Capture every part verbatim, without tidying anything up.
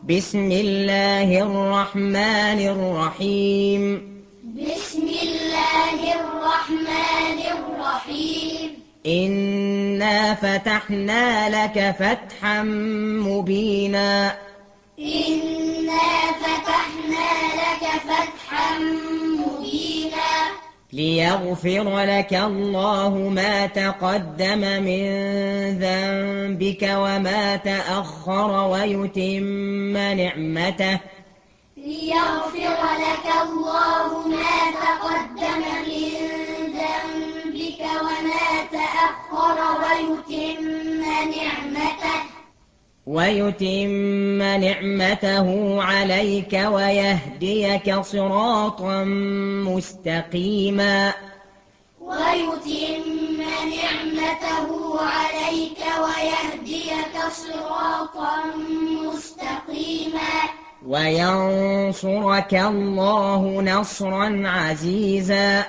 بسم الله الرحمن الرحيم بسم الله الرحمن الرحيم إنا فتحنا لك فتحا مبينا إنا فتحنا لك فتحا مبينا ليغفر لك الله ما تقدم من ذنبك وما تأخر ويتم نعمته ليغفر لك الله ما تقدم من ذنبك وما تأخر ويتم نعمته ويتم نعمته عليك ويهديك صراطا مستقيما ويتم نعمته عليك ويهديك صراطا مستقيما وينصرك الله نصرا عزيزا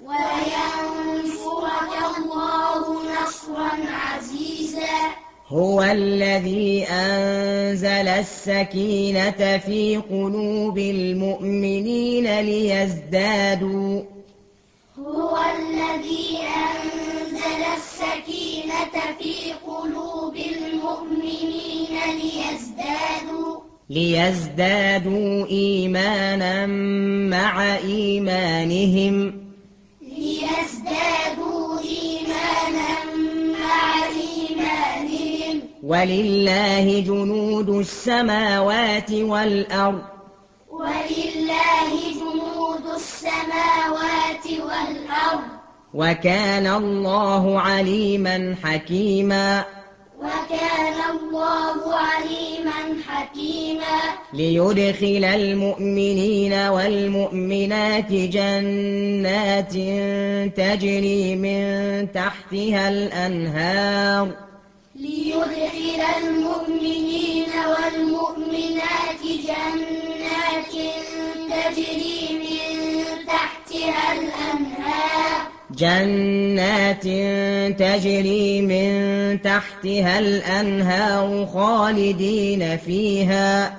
وينصرك الله نصرا عزيزا هو الذي أنزل السكينة في قلوب المؤمنين ليزدادوا هو الذي أنزل السكينة في قلوب المؤمنين ليزدادوا ليزدادوا إيمانا مع إيمانهم ليزدادوا إيمانا مع إيمانهم ولله جنود السماوات والأرض ولله جنود السماوات والأرض وكان الله عليما حكيما وكان الله عليما حكيما ليدخل المؤمنين والمؤمنات جنات تجري من تحتها الأنهار ليدخل المؤمنين والمؤمنات جنات تجري من تحتها الأنهار جنات تجري من تحتها الأنهار خالدين فيها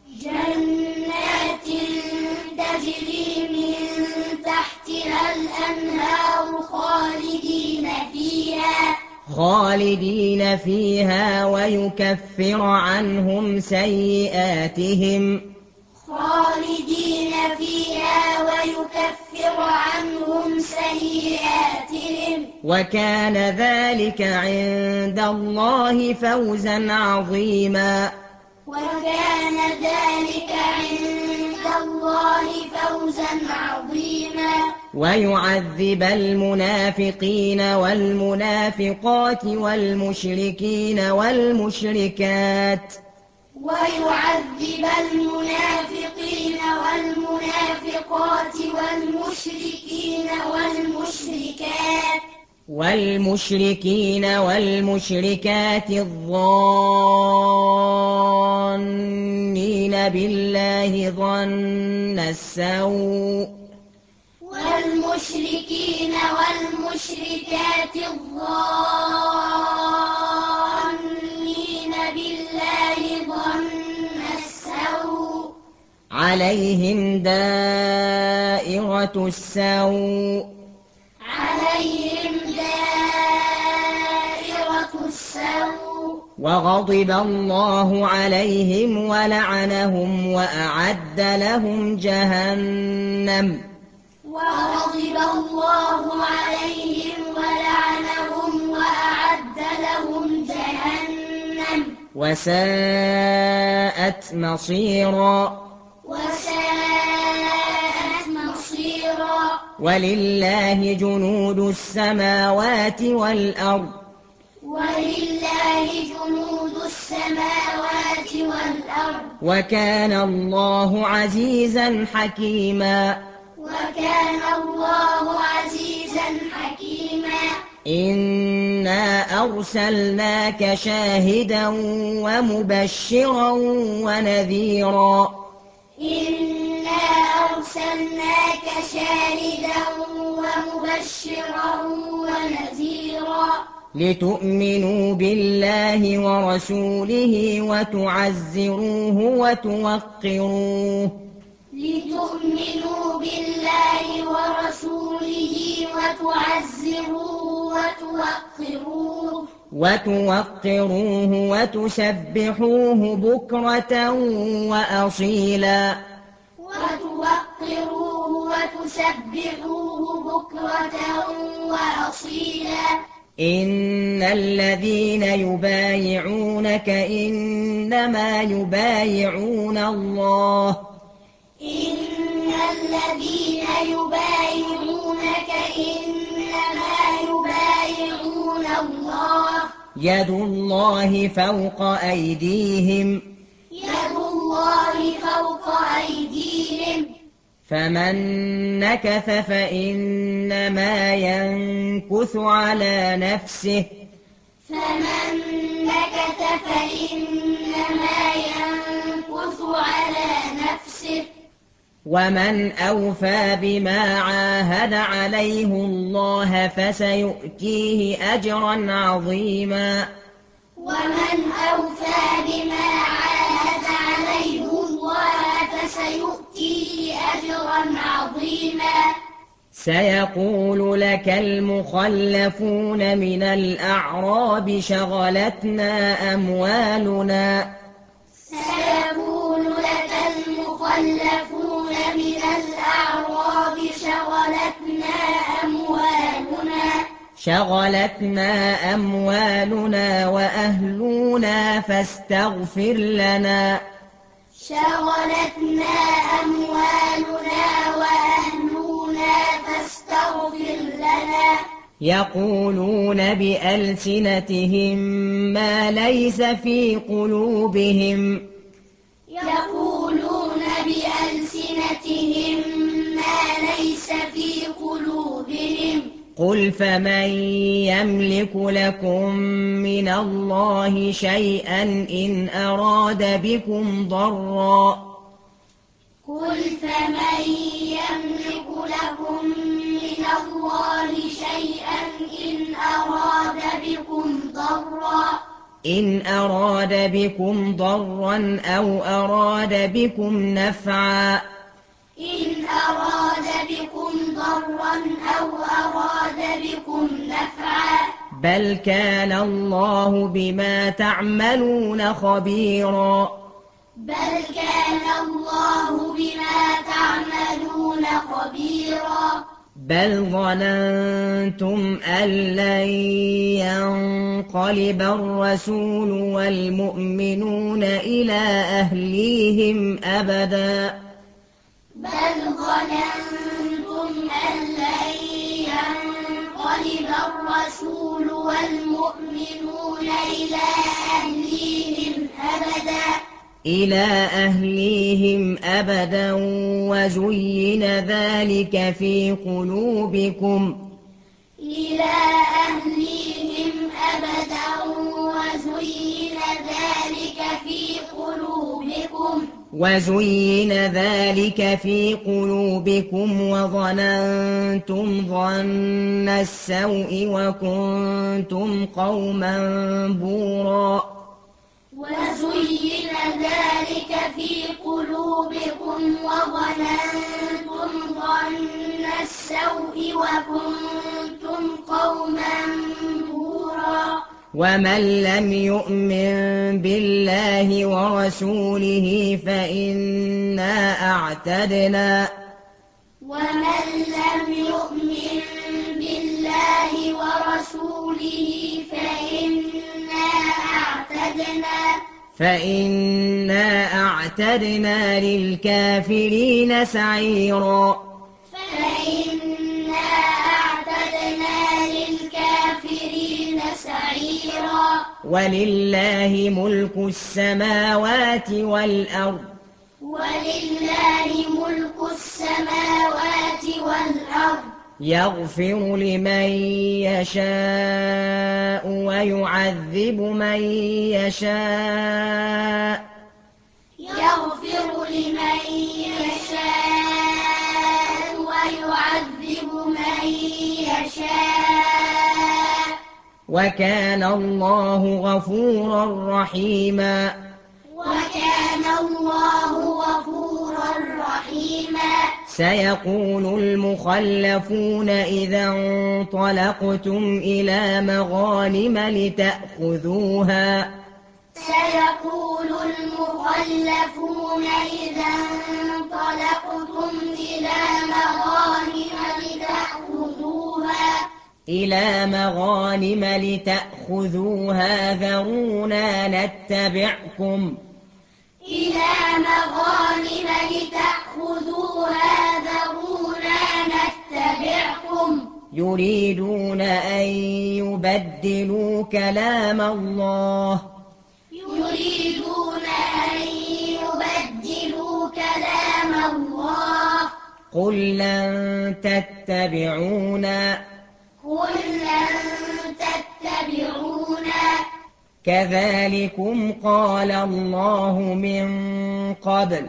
جنات تجري من تحتها الأنهار خالدين فيها خالدين فيها ويكفر عنهم سيئاتهم خالدين فيها ويكفر عنهم سيئاتهم وكان ذلك عند الله فوزا عظيما وكان ذلك عند الله فوزا عظيما ويعذب المنافقين والمنافقات والمشركين والمشركات ويعذب المنافقين والمنافقات والمشركين والمشركات والمشركين والمشركات الظانين بالله ظن السوء والمشركين والمشركات الظانين بالله ظن السوء عليهم دائرة السوء عليهم دائرة السوء وغضب الله عليهم ولعنهم وأعد لهم جهنم وغضب الله عليهم ولعنهم وأعد لهم جهنم وساءت مصيرا وساءت مصيرا ولله جنود السماوات والأرض ولله جنود السماوات والأرض وكان الله عزيزا حكيما وكان الله عزيزا حكيما إنا أرسلناك شاهدا ومبشرا ونذيرا إنا أرسلناك شاهدا ومبشرا ونذيرا لتؤمنوا بالله ورسوله وتعزروه وتوقروه لتؤمنوا بالله ورسوله وتعزروه وتوقروه وتوقروه وتسبحوه بكرة وأصيلا وتوقروه وتسبحوه بكرة وأصيلا إن الذين يبايعونك إنما يبايعون الله إن الذين يبايعونك إنما يبايعون الله يد الله فوق أيديهم يد الله فوق أيديهم فمن نكث فإنما ينكث على نفسه فمن نكث فإنما ينكث على نفسه ومن أوفى بما عاهد عليه الله فسيؤتيه أجرا عظيما ومن أوفى بما عاهد عليه الله فسيؤتيه أجرا عظيما سيقول لك المخلفون من الأعراب شغلتنا أموالنا سيقول لك المخلفون من الأعراب شغلتنا أموالنا شغلتنا أموالنا وأهلنا فاستغفر لنا شغلتنا أموالنا وأهلنا فاستغفر لنا يقولون بألسنتهم ما ليس في قلوبهم يقولون بألسنتهم ما ليس في قلوبهم قل فمن يملك لكم من الله شيئا إن أراد بكم ضرا قل فمن يملك لكم من الله شيئا إن أراد بكم ضرا إن أراد بكم ضرا أو أراد بكم نفعا إن أراد بكم ضرا أو أراد بكم نفعا بل كان الله بما تعملون خبيرا بل كان الله بما تعملون خبيرا بل ظننتم أن لن ينقلب الرسول والمؤمنون إلى أهليهم أبدا بل ظننتم أن لن ينقلب الرسول والمؤمنون إلى أهليهم أبدا إلى أهليهم أبدا وزين ذلك في قلوبكم إلى أهليهم أبدا وزين ذلك في قلوبكم وزين ذلك في قلوبكم وظننتم ظن السوء وكنتم قوما بورا وزين ذلك في قلوبكم وظننتم ظن السوء وكنتم قوما بورا ومن لم يؤمن بالله ورسوله فإنا أعتدنا ومن لم يؤمن بالله ورسوله فإنا أعتدنا فإنا أعتدنا للكافرين سعيرا فإنا أعتدنا للكافرين سعيرا ولله ملك السماوات والأرض ولله ملك السماوات والأرض يغفر لمن يشاء ويعذب من يشاء يغفر لمن يشاء ويعذب من يشاء وكان الله غفورا رحيما وكان الله غفورا رحيما سيقول المخلفون إذا انطلقتم إلى مغانم لتأخذوها سيقول المخلفون إذا انطلقتم إلى مغانم لتأخذوها إلى مغانم لتأخذوها ذرونا نتبعكم إلى مغانم لتأخذوها ذرونا نتبعكم يريدون أن يبدلوا كلام الله يريدون أن يبدلوا كلام الله قل لن تتبعونا قل لن تتبعونا كذلكم قال الله من قبل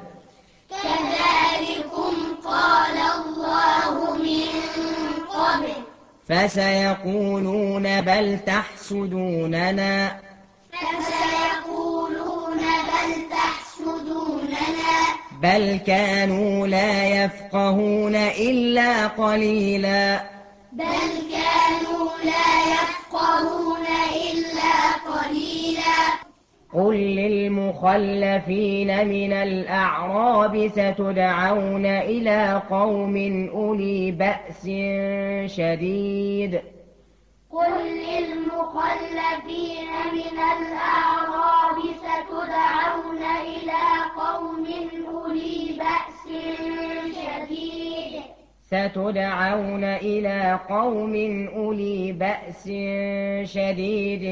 كذلكم قال الله من قبل فسيقولون بل تحسدوننا فسيقولون بل تحسدوننا بل كانوا لا يفقهون إلا قليلا بل كانوا لا يفقهون إلا قليلا قل للمخلفين من الأعراب ستدعون إلى قوم أولي بأس شديد قل للمخلفين من الأعراب ستدعون إلى قوم أولي بأس شديد ستدعون إلى قوم أولي بأس شديد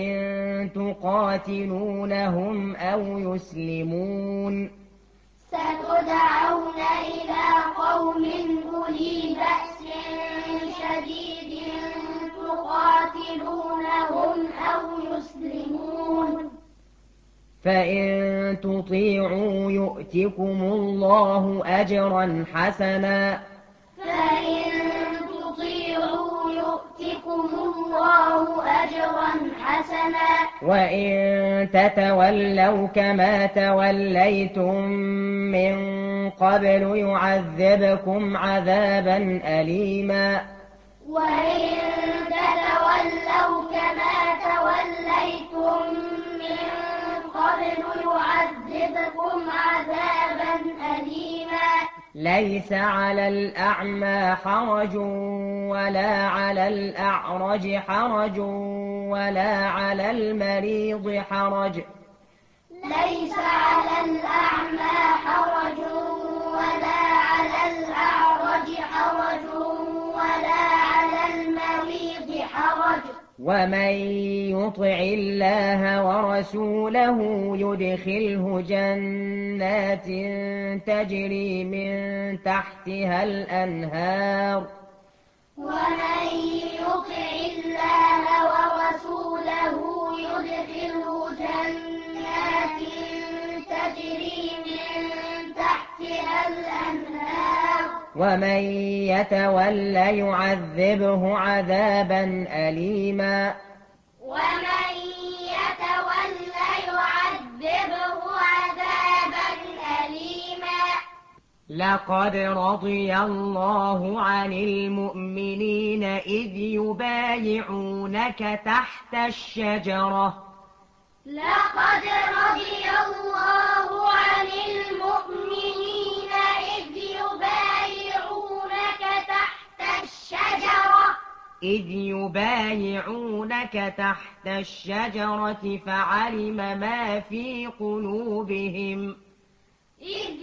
تقاتلونهم أو يسلمون ستدعون إلى قوم أولي بأس شديد تقاتلونهم أو يسلمون فإن تطيعوا يؤتكم الله أجرا حسنا فإن تطيعوا يؤتكم الله أجرا حسنا وإن تتولوا كما توليتم من قبل يعذبكم عذابا أليما وإن تتولوا كما توليتم من قبل يعذبكم عذابا أليما ليس على الأعمى حرج ولا على الأعرج حرج ولا على المريض حرج ليس على الأعمى حرج ولا على الأعرج حرج ولا على المريض حرج ومن يطع الله ورسوله يدخله جنات تجري من تحتها الأنهار ومن يطع الله ورسوله يدخله جنات تجري من تحتها الأنهار ومن يتولى يعذبه عذابا أليما ومن يتولى يعذبه عذابا أليما لقد رضي الله عن المؤمنين إذ يبايعونك تحت الشجرة لقد رضي الله عن المؤمنين إذ يبايعونك تحت الشجرة إذ يبايعونك تحت الشجرة فعلم ما في قلوبهم إذ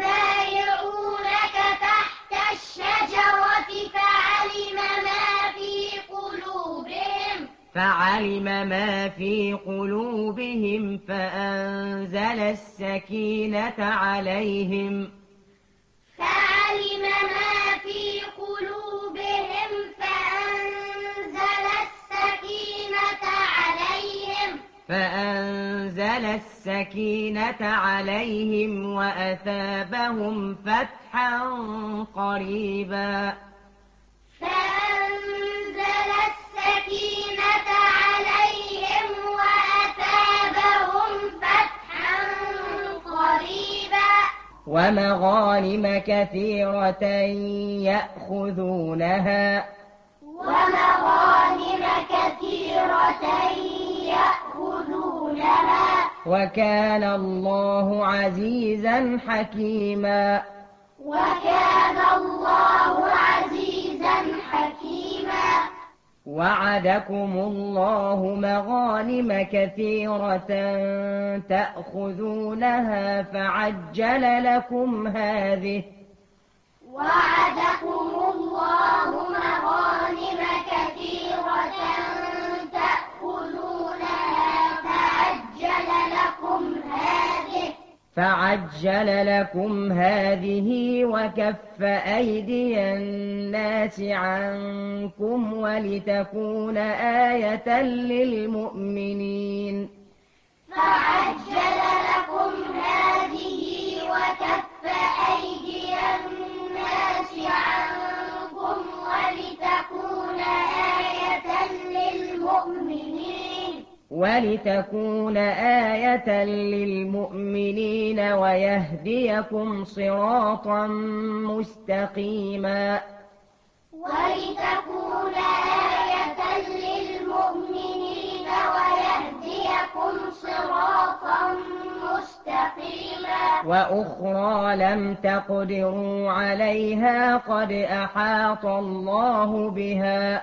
يبايعونك تحت الشجرة فعلم ما في قلوبهم فعلم ما في قلوبهم فأنزل السكينة عليهم فعلم ما في قلوبهم فأنزل السكينة عليهم فأنزل السكينة عليهم وأثابهم فتحا قريبا فأنزل السكينة عليهم ومغانم كثيرة يأخذونها ومغانم كثيرة يأخذونها وكان الله عزيزا حكيما وكان الله عزيزا حكيما وعدكم الله مغانم كثيرة تأخذونها فعجل لكم هذه وعدكم الله مغانم كثيرة تأخذونها فعجل لكم هذه فعجل لكم هذه وكف أيدي الناس عنكم ولتكون آية للمؤمنين فعجل لكم هذه وكف أيدي الناس عنكم ولتكون آية للمؤمنين ولتكون آية للمؤمنين ويهديكم صراطا مستقيما ولتكون آية للمؤمنين ويهديكم صراطا مستقيما وأخرى لم تقدروا عليها قد أحاط الله بها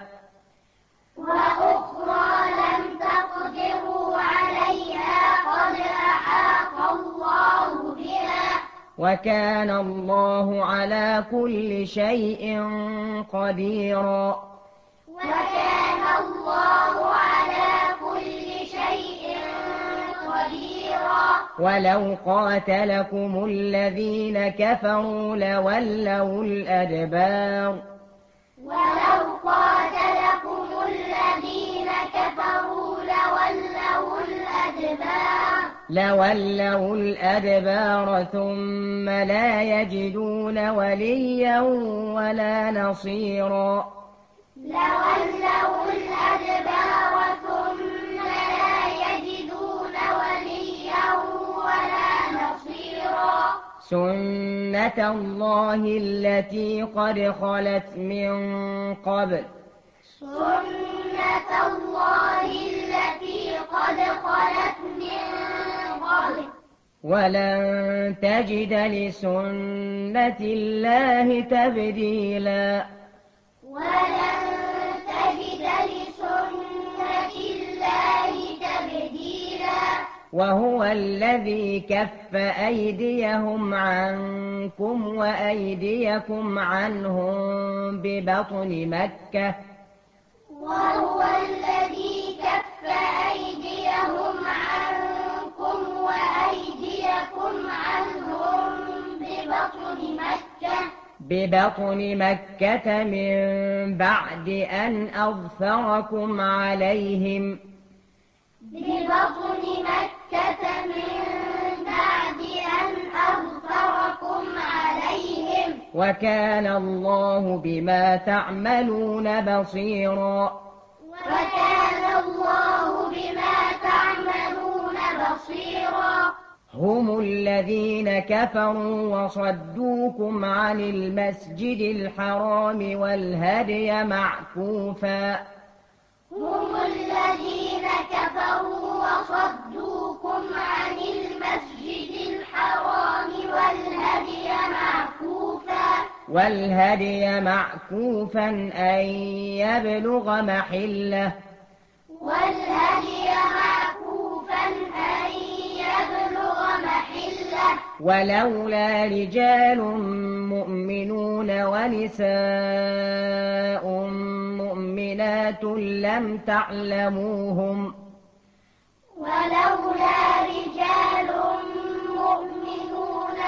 وأخرى لم تقدروا عليها قد أحاط الله بها وكان الله على كل شيء قديرا وكان الله على كل شيء قديرا ولو قاتلكم الذين كفروا لولوا الأدبار ولو قاتلكم الذين كفروا لولوا الأدبار لولوا الأدبار ثم لا يجدون وليا ولا نصيرا لولوا الأدبار ثم لا يجدون وليا ولا نصيرا سنة الله التي قد خلت من قبل سنة الله التي قد خلت من قبل ولن تجد لسنة الله تبديلا ولن تجد لسنة الله تبديلا وهو الذي كف أيديهم عنكم وأيديكم عنهم ببطن مكة وهو الذي كف أيديهم عنكم وأيديكم عنهم ببطن مكة ببطن مكة من بعد أن أظفركم عليهم ببطن مكة من بعد أن أظفركم عليهم وكان الله بما تعملون بصيرا وكان الله بما تعملون بصيرا هم الذين كفروا وصدوكم عن المسجد الحرام والهدي معكوفا هم الذين كفروا وصدوكم عن المسجد الحرام والهدي معكوفا والهدي معكوفا أن يبلغ محله والهدي معكوفا أن يبلغ محله ولولا رجال مؤمنون ونساء مؤمنات لم تعلموهم ولولا رجال مؤمنون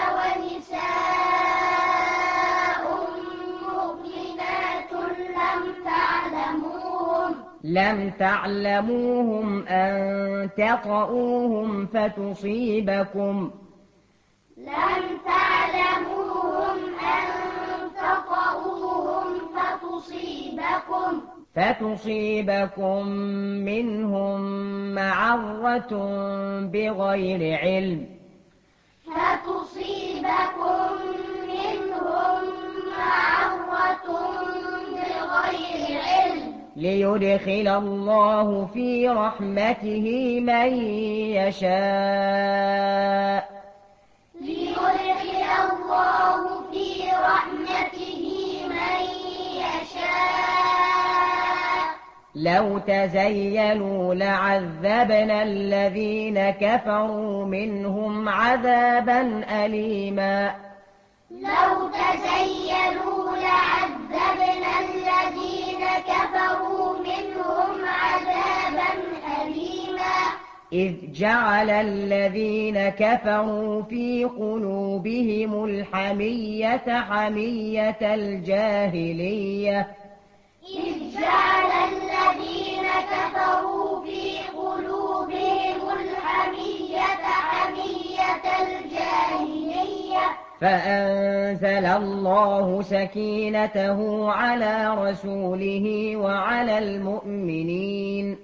ونساء مؤمنات لم تعلموهم لم تعلموهم أن تطؤوهم فتصيبكم لم تعلموهم أن تطؤوهم فتصيبكم فتصيبكم منهم معرة بغير علم فتصيبكم ليدخل الله في رحمته من يشاء ليدخل الله في رحمته من يشاء لو تزيلوا لعذبنا الذين كفروا منهم عذابا أليما لو تزيلوا لعذبنا الذين كفروا منهم عذابا أليما إذ جعل الذين كفروا في قلوبهم الحمية حمية الجاهلية إذ جعل الذين كفروا في قلوبهم الحمية حمية الجاهلية فأنزل الله سكينته على رسوله وعلى المؤمنين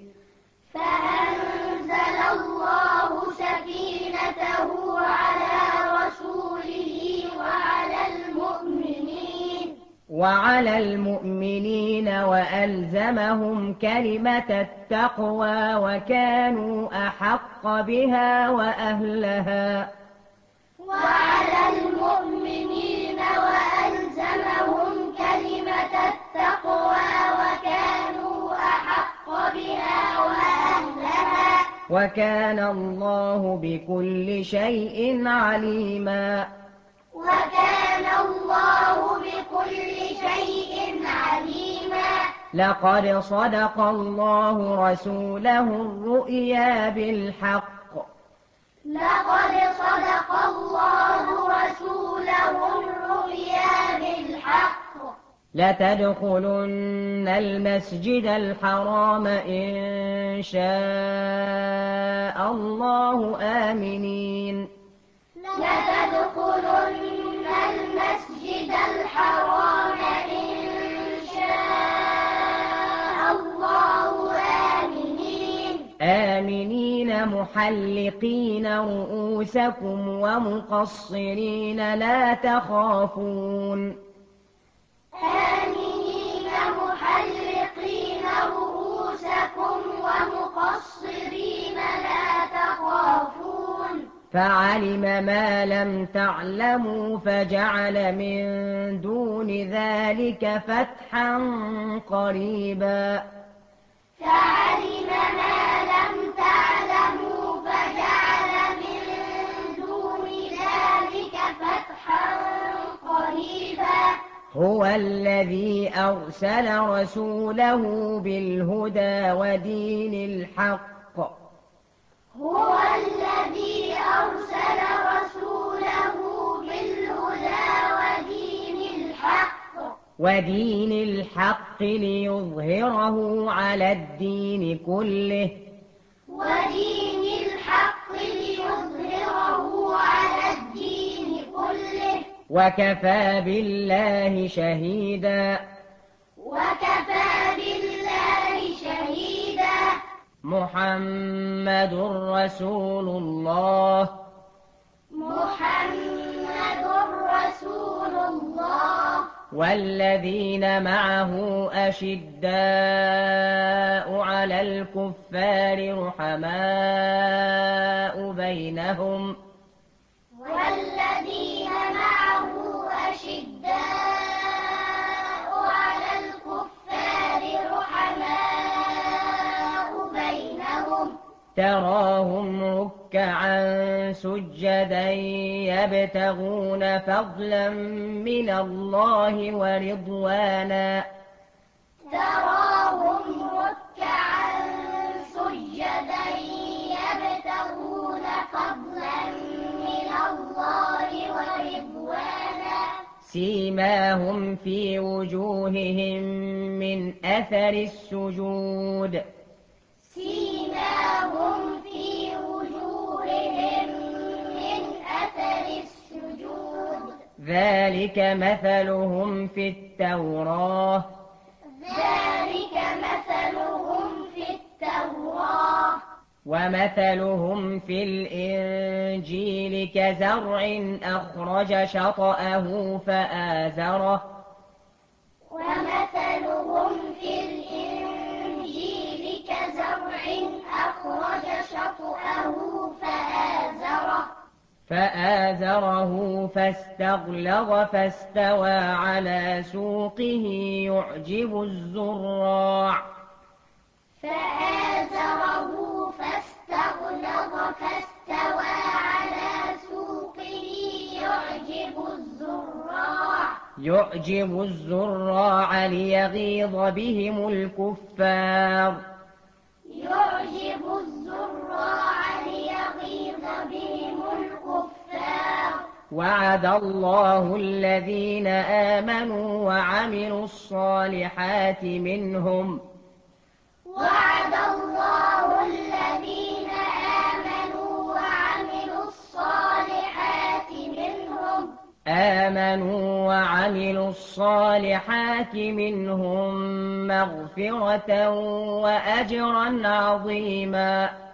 فأنزل الله سكينته على رسوله وعلى المؤمنين وعلى المؤمنين وألزمهم كلمة التقوى وكانوا أحق بها وأهلها وعلى المؤمنين وألزمهم كلمة التقوى وكانوا أحق بها وأهلها وكان الله بكل شيء عليما وكان الله بكل شيء عليما لقد صدق الله رسوله الرؤيا بالحق لقد صدق الله رسوله الرؤيا بالحق لتدخلن المسجد الحرام إن شاء الله آمنين لتدخلن المسجد الحرام إن شاء الله آمنين آمنين محلقين رؤوسكم ومقصرين لا تخافون آمنين محلقين رؤوسكم ومقصرين لا تخافون فعلم ما لم تعلموا فجعل من دون ذلك فتحا قريبا فعلم ما لم تعلموا فجعل من دون ذلك فتحا قريبا هو الذي أرسل رسوله بالهدى ودين الحق هو الذي أرسل رسوله بالهدى ودين الحق ودين الحق ليظهره على الدين كله ودين الحق ليظهره على الدين كله وكفى بالله شهيدا وكفى بالله شهيدا محمد رسول الله محمد رسول الله والذين معه أشداء على الكفار رحماء بينهم والذين معه أشداء على الكفار رحماء بينهم تراهم ركعا سجدا يبتغون فضلا من الله ورضوانا تراهم ركعا سجدا يبتغون فضلا من الله ورضوانا سيماهم في وجوههم من أثر السجود سيماهم في وجوههم من أثر السجود ذلك مثلهم في التوراة ذلك مثلهم في التوراة ومثلهم في الإنجيل كزرع أخرج شطأه فآزره ومثلهم في الإنجيل فآزره فاستغلظ فاستوى على سوقه يعجب الزراع فآزره فاستغلظ فاستوى على سوقه يعجب الزراع يعجب الزراع ليغيظ بهم الكفار يعجب الزراع ليغيظ بهم الكفار وعد الله الذين آمنوا وعملوا الصالحات منهم وعد الله الذين آمنوا وعملوا الصالحات منهم آمنوا وعملوا الصالحات منهم مغفرة وأجرا عظيما